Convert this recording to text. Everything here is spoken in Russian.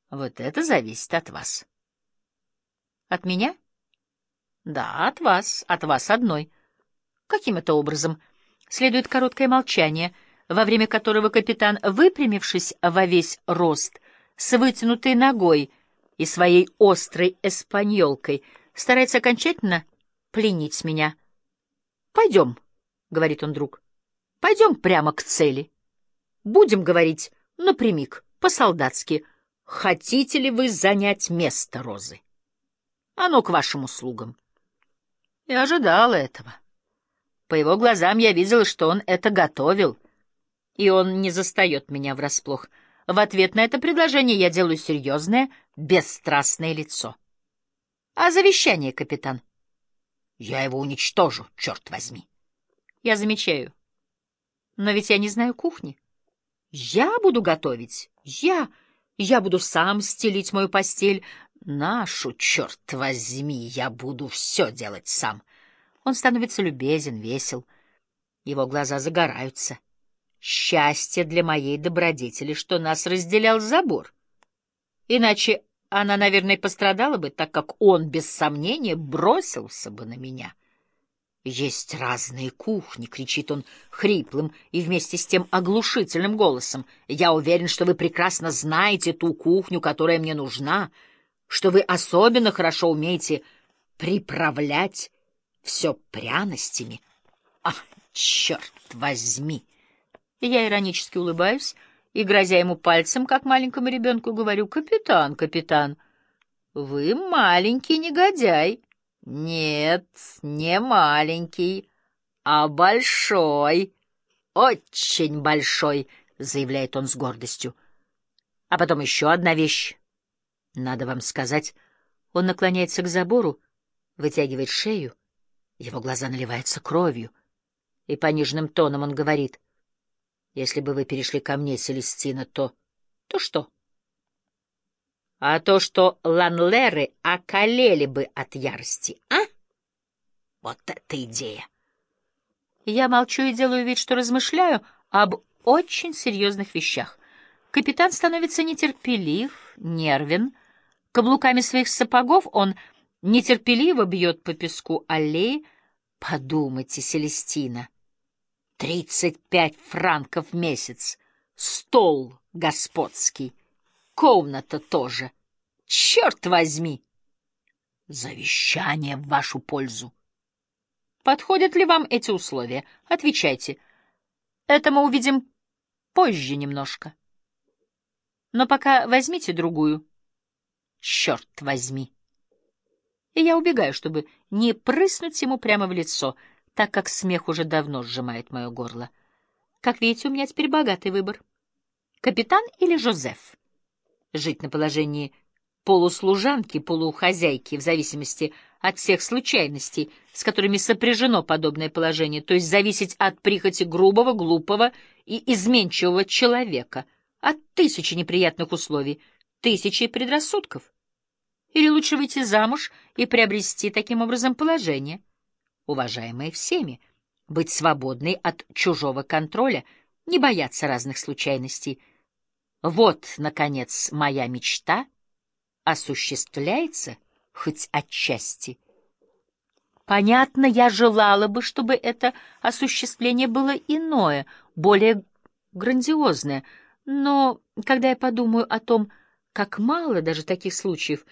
Вот это зависит от вас. От меня? Да, от вас одной. Каким это образом? Следует короткое молчание, во время которого капитан, выпрямившись во весь рост, с вытянутой ногой и своей острой эспаньолкой, старается окончательно пленить меня. «Пойдем», — говорит он вдруг, — «пойдем прямо к цели. Будем говорить напрямик, по-солдатски. Хотите ли вы занять место Розы? Оно к вашим услугам». Я ожидала этого. По его глазам я видела, что он это готовил, и он не застает меня врасплох. В ответ на это предложение я делаю серьезное, бесстрастное лицо. «А завещание, капитан?» «Я его уничтожу, черт возьми». Я замечаю. Но ведь я не знаю кухни. Я буду готовить. Я буду сам стелить мою постель. Нашу, черт возьми, я буду все делать сам. Он становится любезен, весел. Его глаза загораются. Счастье для моей добродетели, что нас разделял забор. Иначе она, наверное, пострадала бы, так как он, без сомнения, бросился бы на меня. «Есть разные кухни», — кричит он хриплым и вместе с тем оглушительным голосом. «Я уверен, что вы прекрасно знаете ту кухню, которая мне нужна, что вы особенно хорошо умеете приправлять все пряностями. Ах, черт возьми!» Я иронически улыбаюсь и, грозя ему пальцем, как маленькому ребенку, говорю: «Капитан, капитан, вы маленький негодяй». «Нет, не маленький, а большой, очень большой», — заявляет он с гордостью. «А потом еще одна вещь. Надо вам сказать». Он наклоняется к забору, вытягивает шею, его глаза наливаются кровью, и пониженным тоном он говорит: «Если бы вы перешли ко мне, Селестина, то...» «То что?» «А то, что Ланлеры околели бы от ярости, а? Вот это идея!» Я молчу и делаю вид, что размышляю об очень серьезных вещах. Капитан становится нетерпелив, нервен. Каблуками своих сапогов он нетерпеливо бьет по песку аллеи. Подумайте, Селестина, 35 франков в месяц, стол господский, комната тоже. Черт возьми! Завещание в вашу пользу. Подходят ли вам эти условия? Отвечайте. Это мы увидим позже немножко. Но пока возьмите другую. Черт возьми! И я убегаю, чтобы не прыснуть ему прямо в лицо, так как смех уже давно сжимает мое горло. Как видите, у меня теперь богатый выбор. Капитан или Жозеф? Жить на положении полуслужанки, полухозяйки, в зависимости от всех случайностей, с которыми сопряжено подобное положение, то есть зависеть от прихоти грубого, глупого и изменчивого человека, от тысячи неприятных условий, тысячи предрассудков. Или лучше выйти замуж и приобрести таким образом положение, уважаемое всеми, быть свободной от чужого контроля, не бояться разных случайностей. Вот, наконец, моя мечта осуществляется хоть отчасти. Понятно, я желала бы, чтобы это осуществление было иное, более грандиозное, но когда я подумаю о том, как мало даже таких случаев,